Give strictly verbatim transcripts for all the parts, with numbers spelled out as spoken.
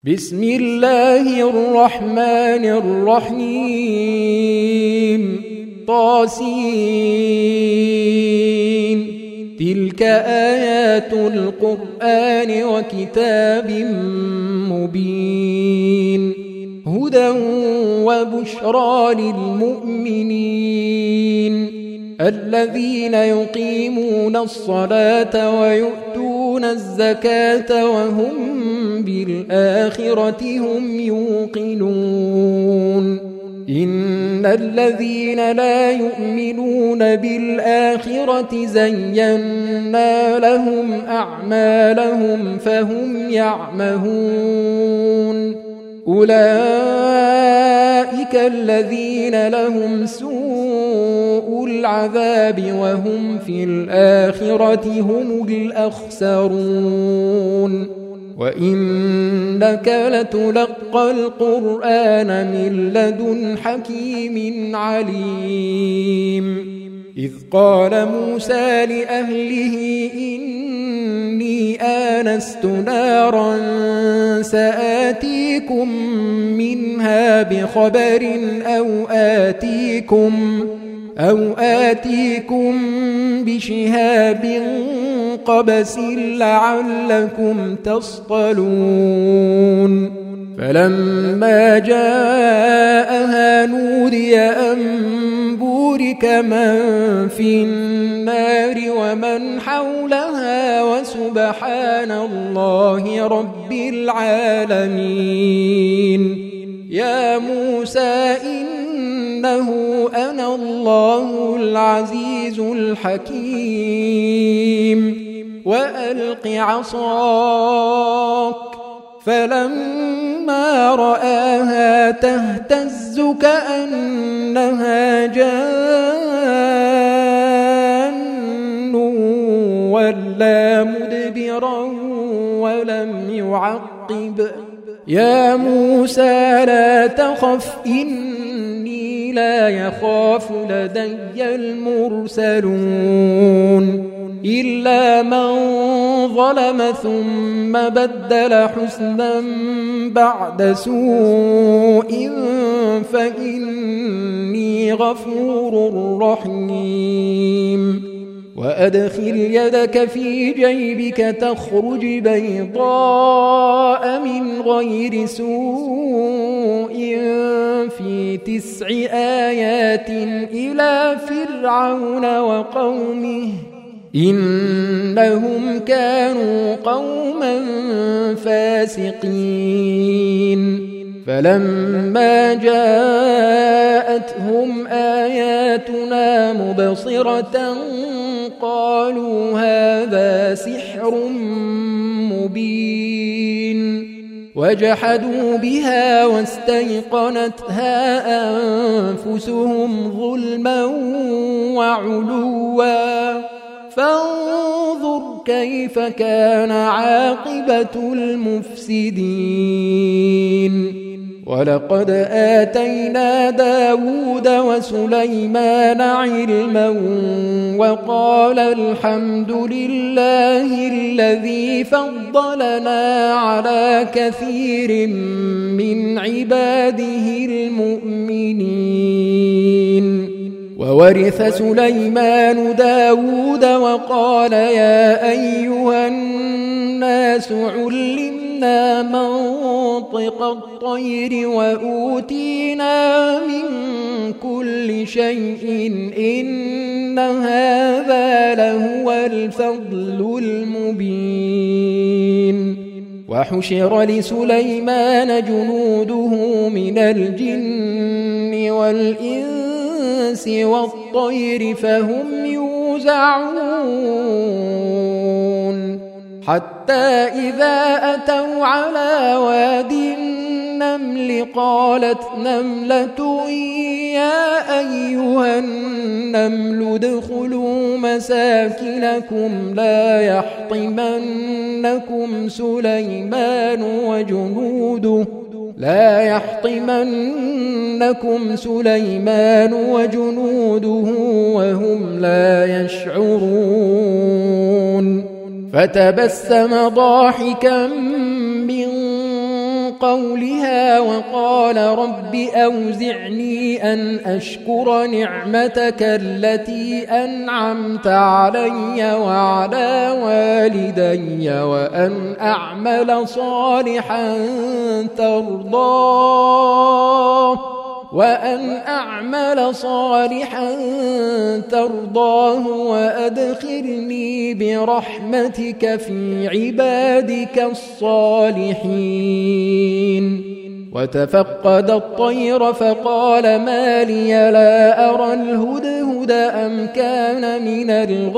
بسم الله الرحمن الرحيم. طاسين. تلك آيات القرآن وكتاب مبين هدى وبشرى للمؤمنين الذين يقيمون الصلاة ويؤتون الزكاة وهم بالآخرة هم يوقنون. إن الذين لا يؤمنون بالآخرة زينا لهم أعمالهم فهم يعمهون. أولئك الذين لهم سوء العذاب وهم في الآخرة هم الأخسرون. وإنك لتلقى القرآن من لدن حكيم عليم. إذ قال موسى لأهله إني آنست نارا سآتيكم منها بخبر أو آتيكم أو آتيكم بشهاب قبس لعلكم تصطلون. فلما جاءها نودي أن بورك من في النار ومن حولها وسبحان الله رب العالمين. يا موسى إنه أنا الله العزيز الحكيم وألق عصاك. فلما رآها تهتز كأنها جان ولا مدبرا ولم يعقب. يا موسى لا تخف إني لا يخاف لدي المرسلون. إلا من ظلم ثم بدل حسنا بعد سوء فإني غفور رحيم. وأدخل يدك في جيبك تخرج بيضاء من غير سوء في تسع آيات إلى فرعون وقومه إنهم كانوا قوما فاسقين. فلما جاءتهم آياتنا مبصرة قالوا هذا سحر مبين. وجحدوا بها واستيقنتها أنفسهم ظلما وعلوا فانظر كيف كان عاقبة المفسدين. ولقد آتينا داود وسليمان علما وقال الحمد لله الذي فضلنا على كثير من عباده المؤمنين. وورث سليمان داود وقال يا أيها الناس علمنا منطق الطير وأوتينا من كل شيء إن هذا لهو الفضل المبين. وحشر لسليمان جنوده من الجن والإنس والطير فهم يوزعون حتى إذا أتوا على واد النمل قالت نملة يا أيها النمل ادخلوا مساكنكم لا يحطمنكم سليمان وجنوده لا يحطمنكم سليمان وجنوده وهم لا يشعرون. فتبسم ضاحكا من قولها وقال رب أوزعني أن أشكر نعمتك التي أنعمت علي وعلى والدي وأن أعمل صالحا ترضاه وأن أعمل صالحا ترضاه وأدخلني برحمتك في عبادك الصالحين. وتفقد الطير فقال ما لي لا أرى الهدهد أم كان من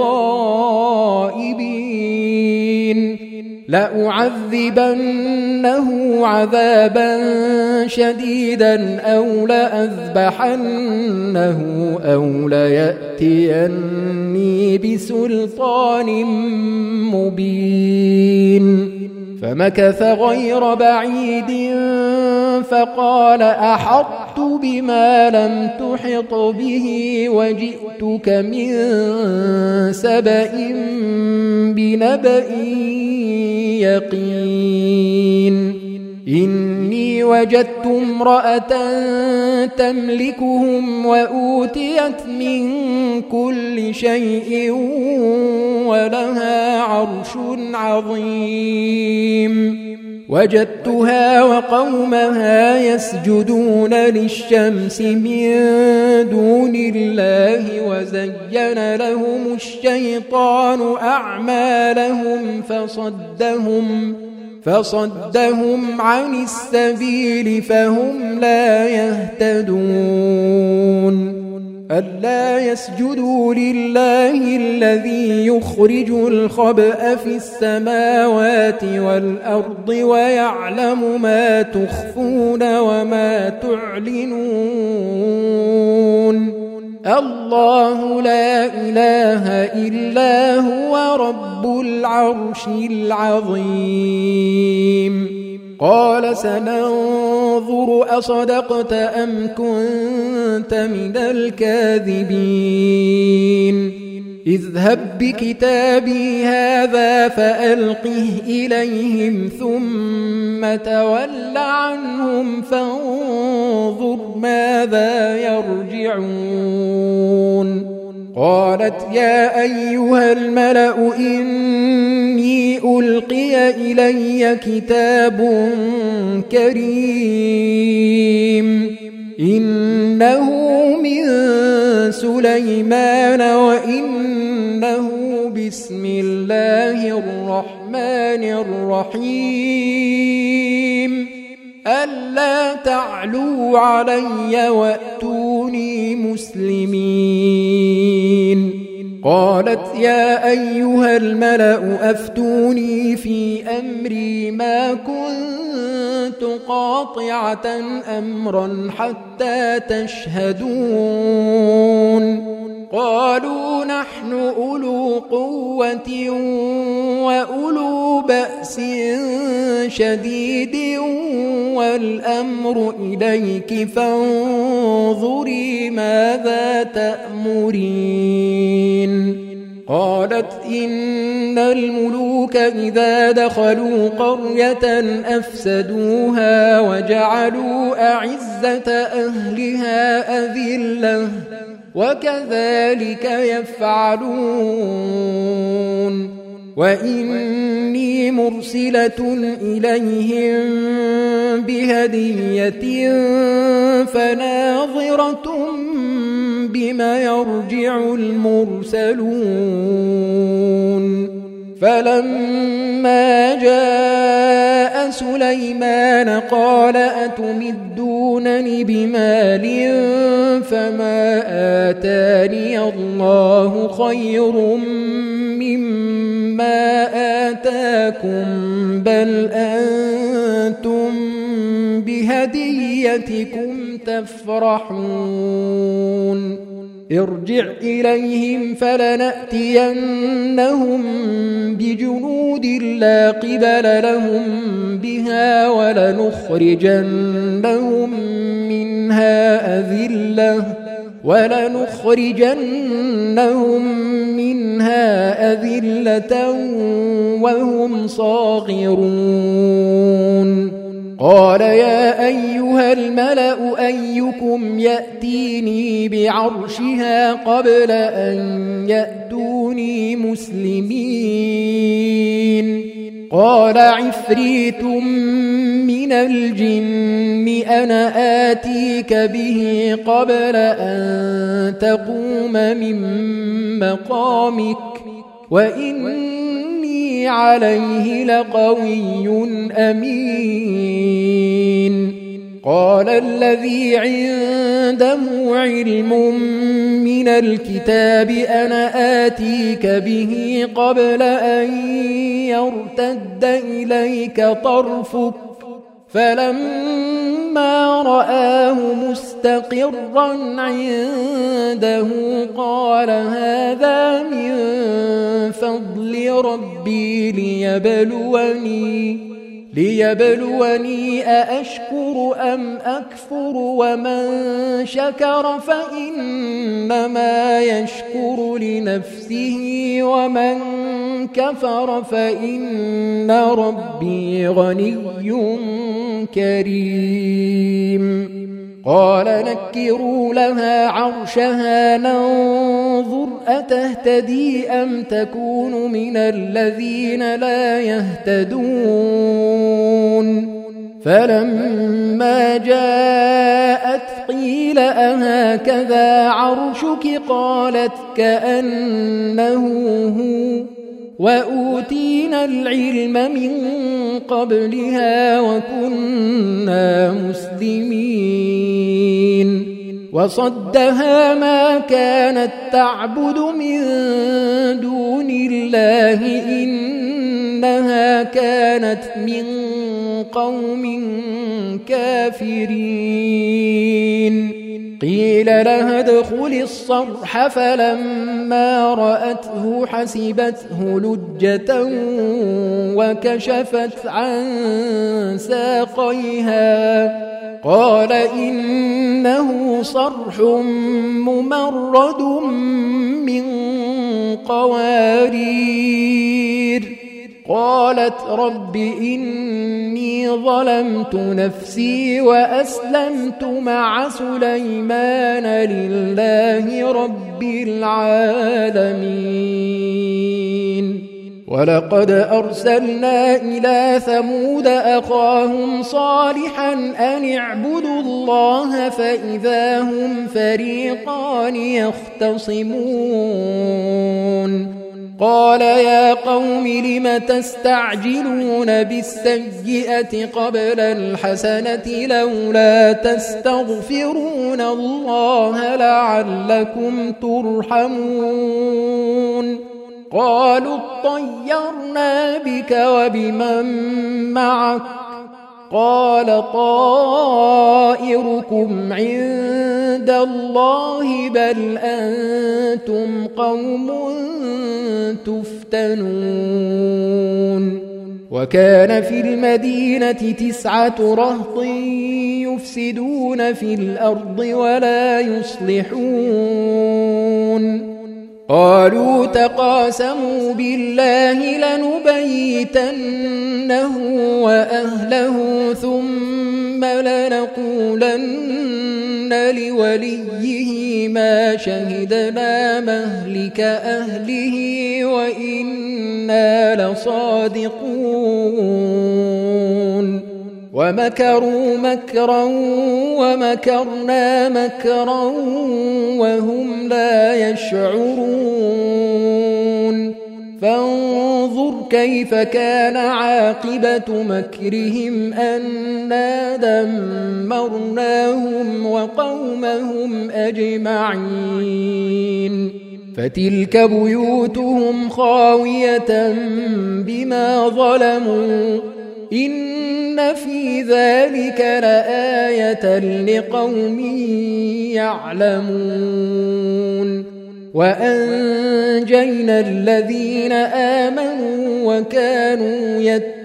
الغائبين لأعذبنه عذابا شديدا أو لأذبحنه أو ليأتيني بسلطان مبين. فمكث غير بعيد فقال أحطت بما لم تحط به وجئتك من سبأ بنبأ يقين. إني وجدت امرأة تملكهم وأوتيت من كل شيء ولها عرش عظيم. وجدتها وقومها يسجدون للشمس من دون الله وزين لهم الشيطان أعمالهم فصدهم فصدهم عن السبيل فهم لا يهتدون. ألا يسجدوا لله الذي يخرج الخبأ في السماوات والأرض ويعلم ما تخفون وما تعلنون. الله لا إله إلا هو رب العرش العظيم. قال سننظر أصدقت أم كنت من الكاذبين. اذهب بكتابي هذا فألقه إليهم ثم تول عنهم فانظر ماذا يرجعون. قالت يا أيها الملأ إني ألقي إلي كتاب كريم إنه من سليمان وإنه بسم الله الرحمن الرحيم ألا تعلوا علي وأتوني مسلمين. قالت يا أيها الملأ أفتوني في أمري ما كنت قاطعة أمرا حتى تشهدون. قالوا نحن أولو قوة وأولو بأس شديد والأمر إليك فانظري ماذا تأمرين. قالت إن الملوك إذا دخلوا قرية أفسدوها وجعلوا أعزة أهلها أذلة وكذلك يفعلون. وإني مرسلة إليهم بهدية فناظرة بما يرجع المرسلون. فلما جاء سليمان قال أتمدونني بمال فما آتاني الله خير مما آتاكم بل أنتم بهديتكم تفرحون. ارجع إليهم فلنأتينهم بجنود لا قبل لهم بها ولنخرجنهم منها أذلة ولنخرجنهم منها أذلة وهم صاغرون. قال يا أيها الملأ أيكم يأتيني بعرشها قبل أن يأتوني مسلمين قال عفريت من الجن أنا آتيك به قبل أن تقوم من مقامك وإني عليه لقوي أمين قال الذي عنده علم من الكتاب أنا آتيك به قبل أن يرتد إليك طرفك فلما رآه مستقرا عنده قال هذا من فضل ربي ليبلوني ليبلوني أأشكر أم أكفر ومن شكر فإنما يشكر لنفسه ومن كفر فإن ربي غني كريم قال نكروا لها عرشها ننظر أتهتدي أم تكون من الذين لا يهتدون فلما جاءت قيل أهكذا عرشك قالت كأنه هو وأوتينا العلم من قبلها وكنا مسلمين وصدها ما كانت تعبد من دون الله إنها كانت من قوم كافرين قيل لها ادخل الصرح فلما رأته حسبته لجة وكشفت عن ساقيها قال إنه صرح ممرد من قوارير قالت رب إني ظلمت نفسي وأسلمت مع سليمان لله رب العالمين ولقد أرسلنا إلى ثمود أخاهم صالحا أن اعبدوا الله فإذا هم فريقان يختصمون قال يا قوم لم تستعجلون بالسيئة قبل الحسنة لولا تستغفرون الله لعلكم ترحمون قالوا اطيرنا بك وبمن معك قال طائركم عند الله بل أنتم قوم تفتنون وكان في المدينة تسعة رهط يفسدون في الأرض ولا يصلحون قالوا تقاسموا بالله لنبيتنه وأهله ثم لنقولن لوليه ما شهدنا مهلك أهله وإنا لصادقون ومكروا مكرا ومكرنا مكرا وهم لا يشعرون فانظر كيف كان عاقبة مكرهم أنا دمرناهم وقومهم أجمعين فتلك بيوتهم خاوية بما ظلموا إن في ذلك لآية لقوم يعلمون وأنجينا الذين آمنوا وكانوا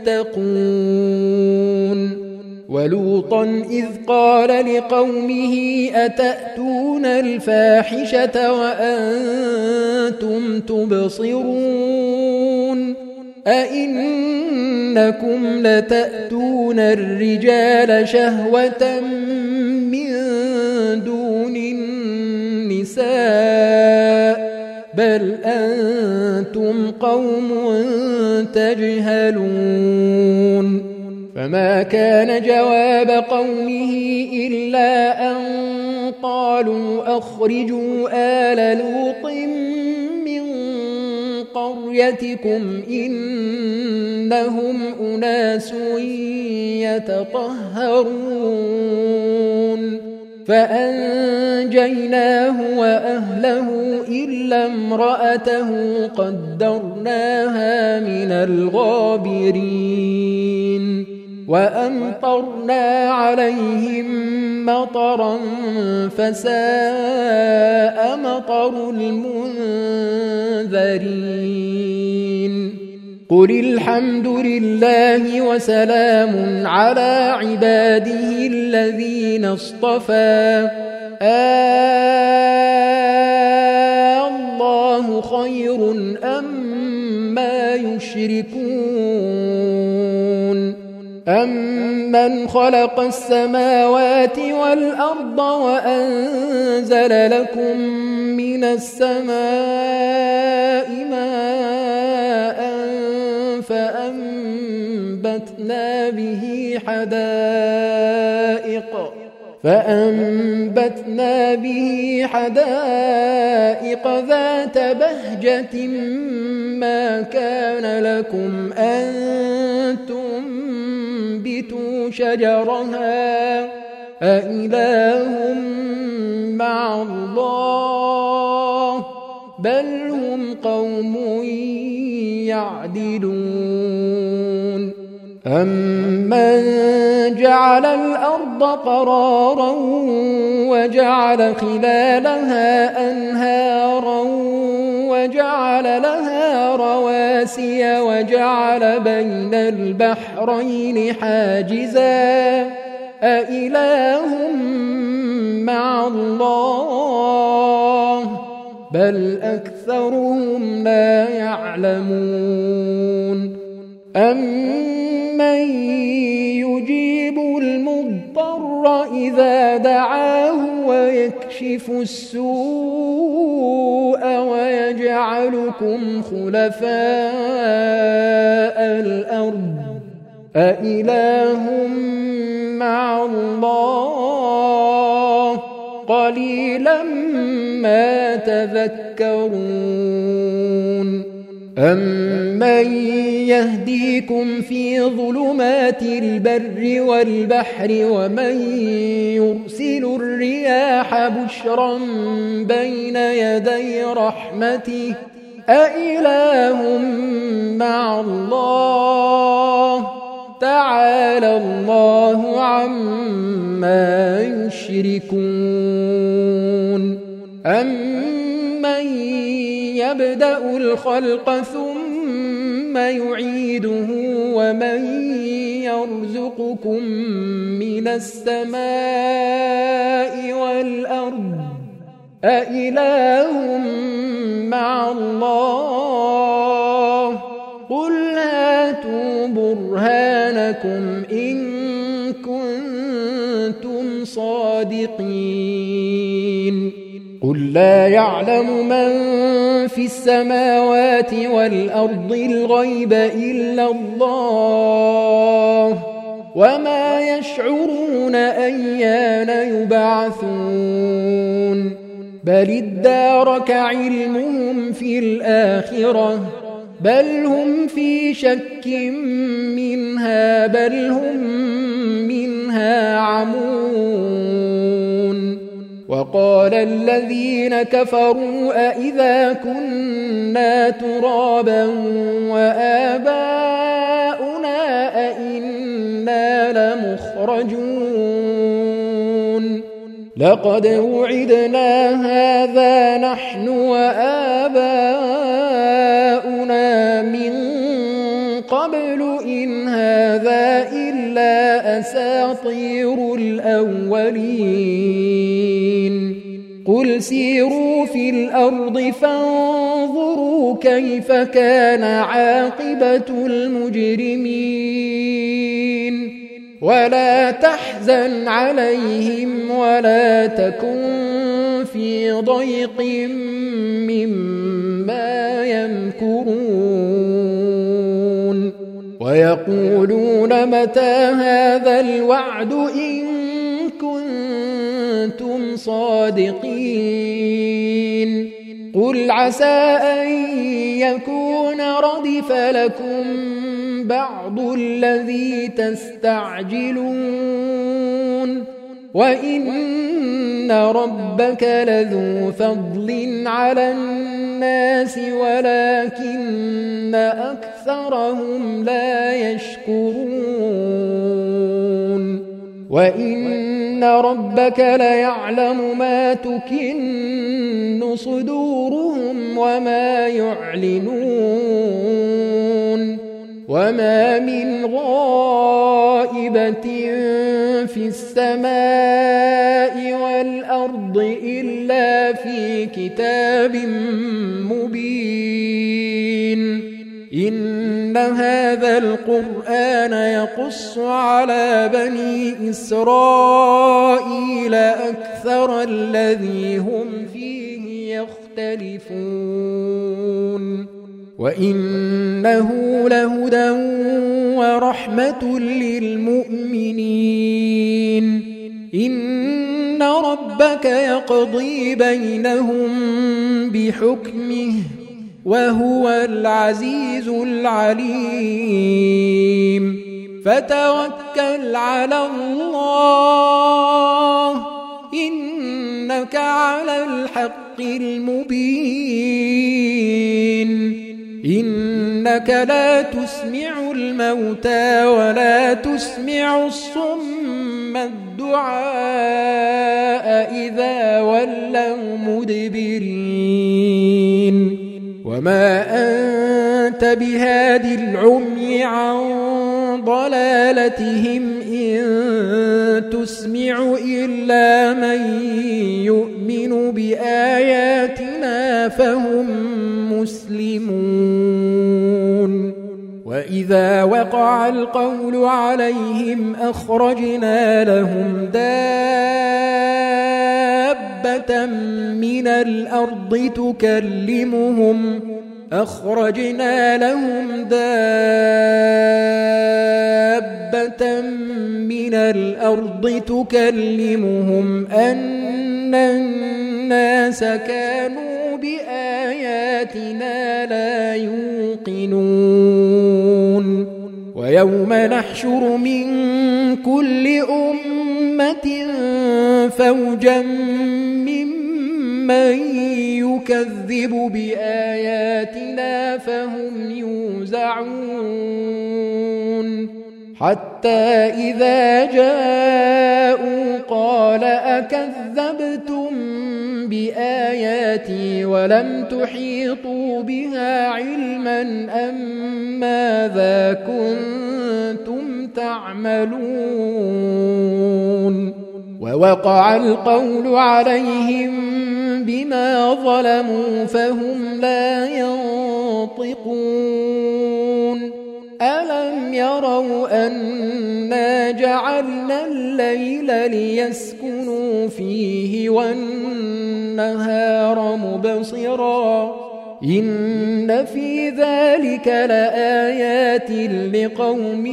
يتقون ولوطا إذ قال لقومه أتأتون الفاحشة وأنتم تبصرون أئنكم لتأتون أتأتون الرجال شهوة من دون النساء بل أنتم قوم تجهلون فما كان جواب قومه إلا أن قالوا أخرجوا آل لوط من قريتكم إنهم أناس يتطهرون فأنجيناه وأهله إلا امرأته قدرناها من الغابرين وأمطرنا عليهم مطرا فساء مطر المنذرين قل الحمد لله وسلام على عباده الذين اصطفى الله خير أما يشركون أمن خلق السماوات والأرض وأنزل لكم من السماء ماء فأنبتنا به حدائق فأنبتنا به حدائق ذات بهجة ما كان لكم أن تنبتوا شجرها أإله مع الله بل هم قوم يعدلون أمن جعل الأرض قرارا وجعل خلالها أنهارا وجعل لها رواسي وجعل بين البحرين حاجزا أإله مع الله بل أكثرهم لا يعلمون أمن يجيب المضطر إذا دعاه ويكشف السوء ويجعلكم خلفاء الأرض أإله مع الله قليلا ما تذكرون أمن يهديكم في ظلمات البر والبحر ومن يرسل الرياح بشرا بين يدي رحمته أإله مع الله تعالى الله عما يشركون أمن يبدأ الخلق ثم يعيده ومن يرزقكم من السماء والأرض أإله مع الله قل هاتوا برهانكم إن كنتم صادقين قل لا يعلم من في السماوات والأرض الغيب إلا الله وما يشعرون أيان يبعثون بل ادارك علمهم في الآخرة بل هم في شك منها بل هم منها عمون وقال الذين كفروا أئذا كنا ترابا وآباؤنا أئنا لمخرجون لقد وعدنا هذا نحن وآباؤنا من قبل إن هذا إلا أساطير الأولين قل سيروا في الأرض فانظروا كيف كان عاقبة المجرمين ولا تحزن عليهم ولا تكن في ضيق مما يمكرون ويقولون متى هذا الوعد إن كنتم صادقين قل عسى أن يكون ردف لكم بعض الذي تستعجلون وإن ربك لذو فضل على الناس ولكن أكثرهم لا يشكرون وإن ربك ليعلم ما تكن صدورهم وما يعلنون وما من غائبة في السماء والأرض إلا في كتاب مبين إن هذا القرآن يقص على بني إسرائيل أكثر الذي هم فيه يختلفون وإنه لهدى ورحمة للمؤمنين إن ربك يقضي بينهم بحكمه وهو العزيز العليم فتوكل على الله إنك على الحق المبين إنك لا تسمع الموتى ولا تسمع الصم الدعاء إذا ولوا مدبرين وما أنت بهاد العمي عن ضلالتهم إن تسمع إلا من يؤمن بآياتنا فهم مسلمون وإذا وقع القول عليهم أخرجنا لهم دابة من الأرض تكلمهم أخرجنا لهم دابة من الأرض تكلمهم أن الناس كانوا بآياتنا لا يوقنون ويوم نحشر من كل أمة فوجا ممن يكذب بآياتنا فهم يوزعون حتى إذا جاءوا قال أكذبتم بآياتي ولم تحيطوا بها علما أم ماذا كنتم تعملون ووقع القول عليهم بما ظلموا فهم لا ينطقون ألم يروا أنا جعلنا الليل ليسكنوا فيه والنهار مبصرا إن في ذلك لآيات لقوم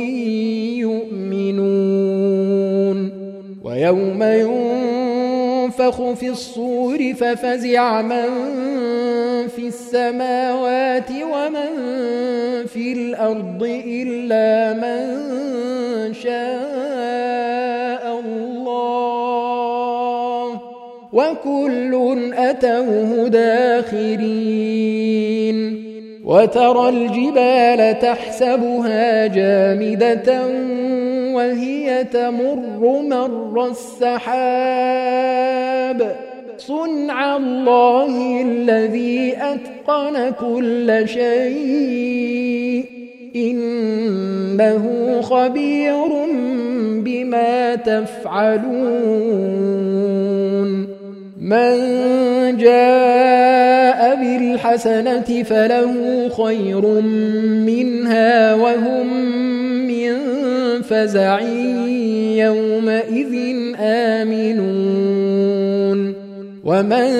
يؤمنون ويوم ينفخ في الصور ففزع من في السماوات ومن في الأرض إلا من شاء الله وكل أتوه داخرين وترى الجبال تحسبها جامدة وهي تمر مر السحاب صنع الله الذي أتقن كل شيء إنه خبير بما تفعلون من جاء بالحسنة فله خير منها وهم من فزع يومئذ آمنون ومن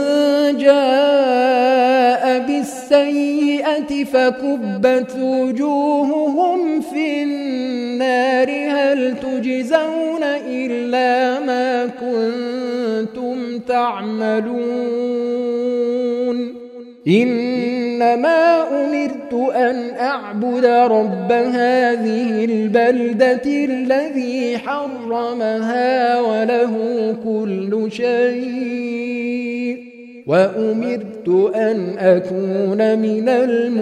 جاء بالسيئة فكبت وجوههم في النار هل تجزون إلا ما كنتم تعملون إنما أمرت أن أعبد رب هذه البلدة الذي حرمها وله كل شيء وأمرت أن أكون من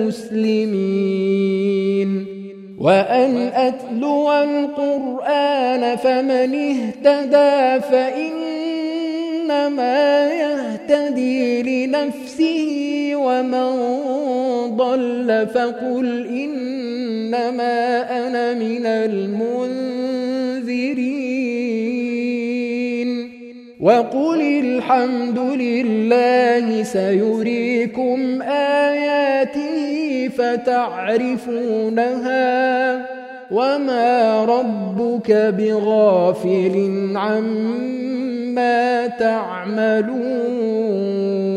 المسلمين وأن أتلو القرآن فمن اهتدى فإنما يهتدي لنفسه ومن ضل فقل إنما أنا من المنذرين وقل الحمد لله سيريكم آياته فتعرفونها وما ربك بغافل عما تعملون